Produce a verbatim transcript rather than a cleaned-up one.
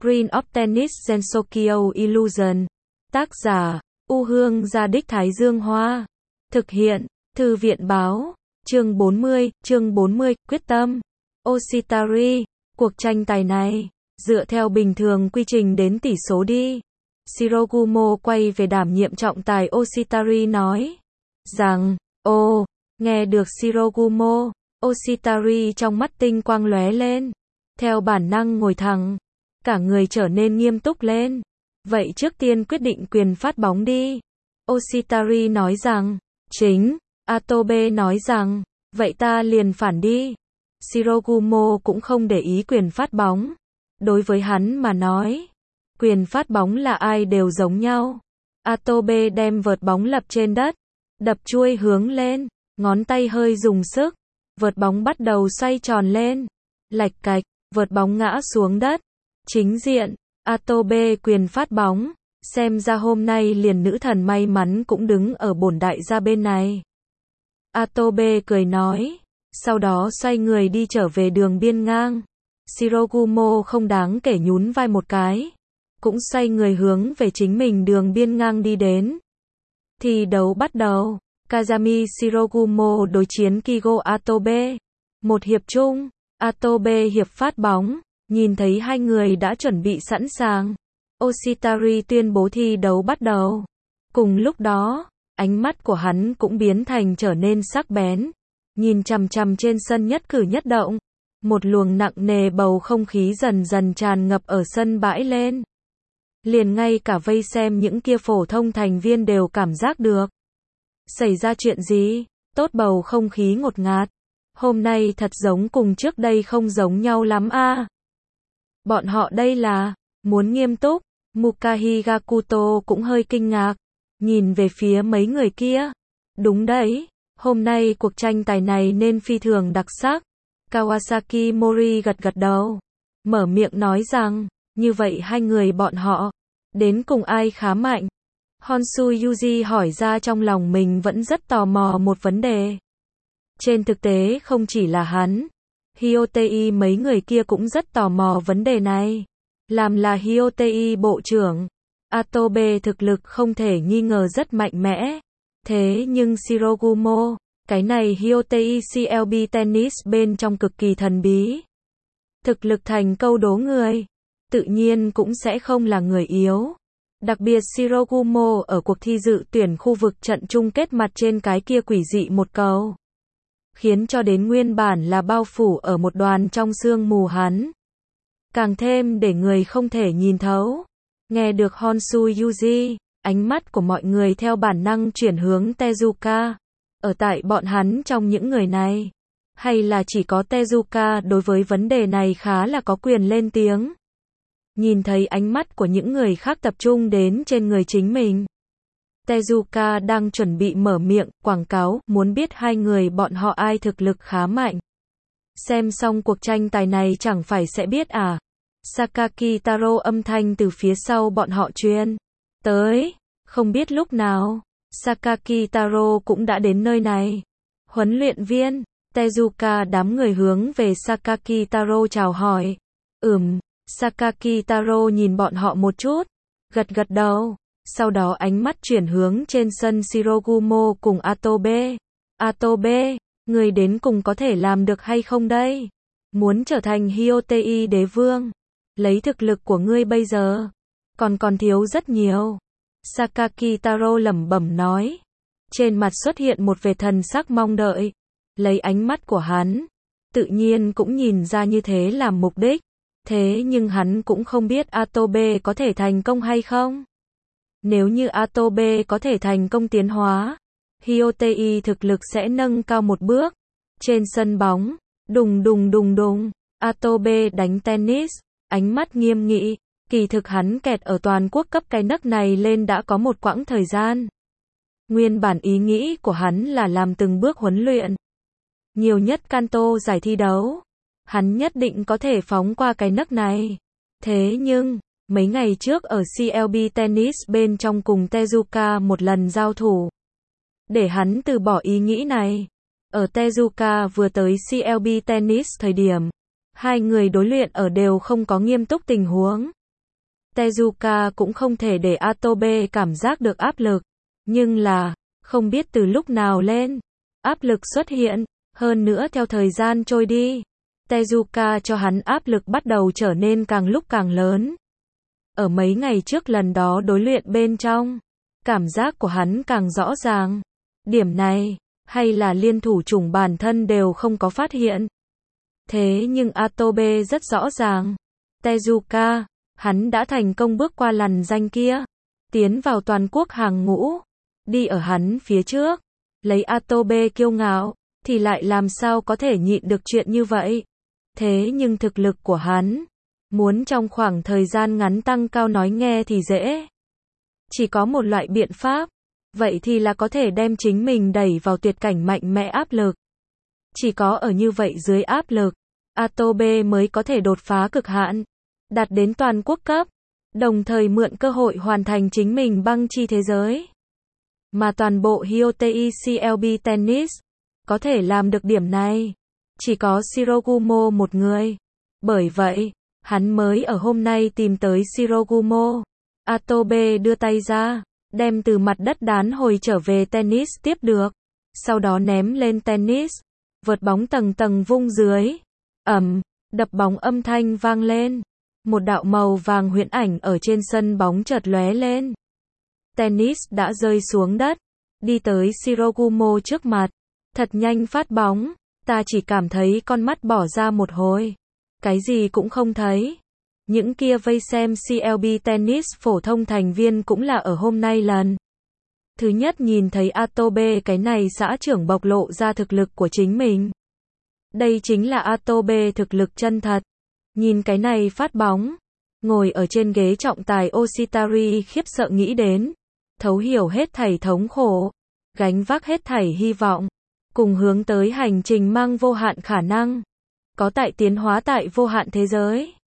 Green of Tennis Gensokyo Illusion. Tác giả, U Hương Gia Đích Thái Dương Hoa. Thực hiện, Thư viện Báo. Chương bốn mươi, chương bốn mươi, quyết tâm. Oshitari, cuộc tranh tài này, dựa theo bình thường quy trình đến tỷ số đi. Shirogumo quay về đảm nhiệm trọng tài. Oshitari nói rằng, ô, nghe được Shirogumo, Oshitari trong mắt tinh quang lóe lên. Theo bản năng ngồi thẳng, cả người trở nên nghiêm túc lên. Vậy trước tiên quyết định quyền phát bóng đi. Oshitari nói rằng, chính. Atobe nói rằng, vậy ta liền phản đi. Shirogumo cũng không để ý quyền phát bóng. Đối với hắn mà nói, quyền phát bóng là ai đều giống nhau. Atobe đem vợt bóng lập trên đất, đập chuôi hướng lên, ngón tay hơi dùng sức, vợt bóng bắt đầu xoay tròn lên. Lạch cạch, vợt bóng ngã xuống đất. Chính diện, Atobe quyền phát bóng, xem ra hôm nay liền nữ thần may mắn cũng đứng ở bổn đại gia bên này. Atobe cười nói, sau đó xoay người đi trở về đường biên ngang. Shirogumo không đáng kể nhún vai một cái, cũng xoay người hướng về chính mình đường biên ngang đi đến. Thi đấu bắt đầu, Kazami Shirogumo đối chiến Kigo Atobe. Một hiệp chung, Atobe hiệp phát bóng, nhìn thấy hai người đã chuẩn bị sẵn sàng. Oshitari tuyên bố thi đấu bắt đầu. Cùng lúc đó, ánh mắt của hắn cũng biến thành trở nên sắc bén, nhìn chằm chằm trên sân nhất cử nhất động. Một luồng nặng nề bầu không khí dần dần tràn ngập ở sân bãi lên. Liền ngay cả vây xem những kia phổ thông thành viên đều cảm giác được. Xảy ra chuyện gì? Tốt, bầu không khí ngột ngạt. Hôm nay thật giống cùng trước đây không giống nhau lắm a. À. Bọn họ đây là muốn nghiêm túc. Mukahi Gakuto cũng hơi kinh ngạc, nhìn về phía mấy người kia. Đúng đấy, hôm nay cuộc tranh tài này nên phi thường đặc sắc. Kawasaki Mori gật gật đầu, mở miệng nói rằng, như vậy hai người bọn họ, đến cùng ai khá mạnh? Honshu Yuji hỏi ra, trong lòng mình vẫn rất tò mò một vấn đề. Trên thực tế không chỉ là hắn, Hyotei mấy người kia cũng rất tò mò vấn đề này. Làm là Hyotei bộ trưởng, Atobe thực lực không thể nghi ngờ rất mạnh mẽ. Thế nhưng Shirogumo, cái này Hyotei xê lờ bê Tennis bên trong cực kỳ thần bí. Thực lực thành câu đố người, tự nhiên cũng sẽ không là người yếu. Đặc biệt Shirogumo ở cuộc thi dự tuyển khu vực trận chung kết mặt trên cái kia quỷ dị một cầu, khiến cho đến nguyên bản là bao phủ ở một đoàn trong sương mù hắn, càng thêm để người không thể nhìn thấu. Nghe được Honshu Yuji, ánh mắt của mọi người theo bản năng chuyển hướng Tezuka. Ở tại bọn hắn trong những người này, hay là chỉ có Tezuka đối với vấn đề này khá là có quyền lên tiếng. Nhìn thấy ánh mắt của những người khác tập trung đến trên người chính mình, Tezuka đang chuẩn bị mở miệng, quảng cáo, muốn biết hai người bọn họ ai thực lực khá mạnh. Xem xong cuộc tranh tài này chẳng phải sẽ biết à? Sakaki Taro âm thanh từ phía sau bọn họ truyền tới. Không biết lúc nào, Sakaki Taro cũng đã đến nơi này. Huấn luyện viên, Tezuka đám người hướng về Sakaki Taro chào hỏi. Ừm, Sakaki Taro nhìn bọn họ một chút, gật gật đầu. Sau đó ánh mắt chuyển hướng trên sân Shirogumo cùng Atobe. Atobe, người đến cùng có thể làm được hay không đây? Muốn trở thành Hyotei đế vương, lấy thực lực của ngươi bây giờ, còn còn thiếu rất nhiều. Sakaki Taro lẩm bẩm nói. Trên mặt xuất hiện một vẻ thần sắc mong đợi. Lấy ánh mắt của hắn, tự nhiên cũng nhìn ra như thế làm mục đích. Thế nhưng hắn cũng không biết Atobe có thể thành công hay không. Nếu như Atobe có thể thành công tiến hóa, Hyotei thực lực sẽ nâng cao một bước. Trên sân bóng, đùng đùng đùng đùng, Atobe đánh tennis, ánh mắt nghiêm nghị. Kỳ thực hắn kẹt ở toàn quốc cấp cái nấc này lên đã có một quãng thời gian. Nguyên bản ý nghĩ của hắn là làm từng bước huấn luyện. Nhiều nhất Kanto giải thi đấu, hắn nhất định có thể phóng qua cái nấc này. Thế nhưng, mấy ngày trước ở xê lờ bê Tennis bên trong cùng Tezuka một lần giao thủ, để hắn từ bỏ ý nghĩ này. Ở Tezuka vừa tới xê lờ bê Tennis thời điểm, hai người đối luyện ở đều không có nghiêm túc tình huống. Tezuka cũng không thể để Atobe cảm giác được áp lực. Nhưng là, không biết từ lúc nào lên, áp lực xuất hiện, hơn nữa theo thời gian trôi đi, Tezuka cho hắn áp lực bắt đầu trở nên càng lúc càng lớn. Ở mấy ngày trước lần đó đối luyện bên trong, cảm giác của hắn càng rõ ràng. Điểm này, hay là liên thủ chủng bản thân đều không có phát hiện. Thế nhưng Atobe rất rõ ràng. Tezuka, hắn đã thành công bước qua lằn ranh kia, tiến vào toàn quốc hàng ngũ, đi ở hắn phía trước. Lấy Atobe kiêu ngạo, thì lại làm sao có thể nhịn được chuyện như vậy. Thế nhưng thực lực của hắn, muốn trong khoảng thời gian ngắn tăng cao nói nghe thì dễ. Chỉ có một loại biện pháp, vậy thì là có thể đem chính mình đẩy vào tuyệt cảnh mạnh mẽ áp lực. Chỉ có ở như vậy dưới áp lực, Atobe mới có thể đột phá cực hạn, đạt đến toàn quốc cấp, đồng thời mượn cơ hội hoàn thành chính mình băng chi thế giới. Mà toàn bộ Hyotei xê lờ bê Tennis, có thể làm được điểm này, chỉ có Shirogumo một người. Bởi vậy, hắn mới ở hôm nay tìm tới Shirogumo. Atobe đưa tay ra, đem từ mặt đất đán hồi trở về tennis tiếp được. Sau đó ném lên tennis, vợt bóng tầng tầng vung dưới. Ầm, đập bóng âm thanh vang lên. Một đạo màu vàng huyễn ảnh ở trên sân bóng chợt lóe lên. Tennis đã rơi xuống đất, đi tới Shirogumo trước mặt. Thật nhanh phát bóng, ta chỉ cảm thấy con mắt bỏ ra một hồi. Cái gì cũng không thấy. Những kia vây xem xê lờ bê Tennis phổ thông thành viên cũng là ở hôm nay lần thứ nhất nhìn thấy Atobe cái này xã trưởng bộc lộ ra thực lực của chính mình. Đây chính là Atobe thực lực chân thật. Nhìn cái này phát bóng, ngồi ở trên ghế trọng tài Oshitari khiếp sợ nghĩ đến, thấu hiểu hết thảy thống khổ, gánh vác hết thảy hy vọng, cùng hướng tới hành trình mang vô hạn khả năng, có tại tiến hóa tại vô hạn thế giới.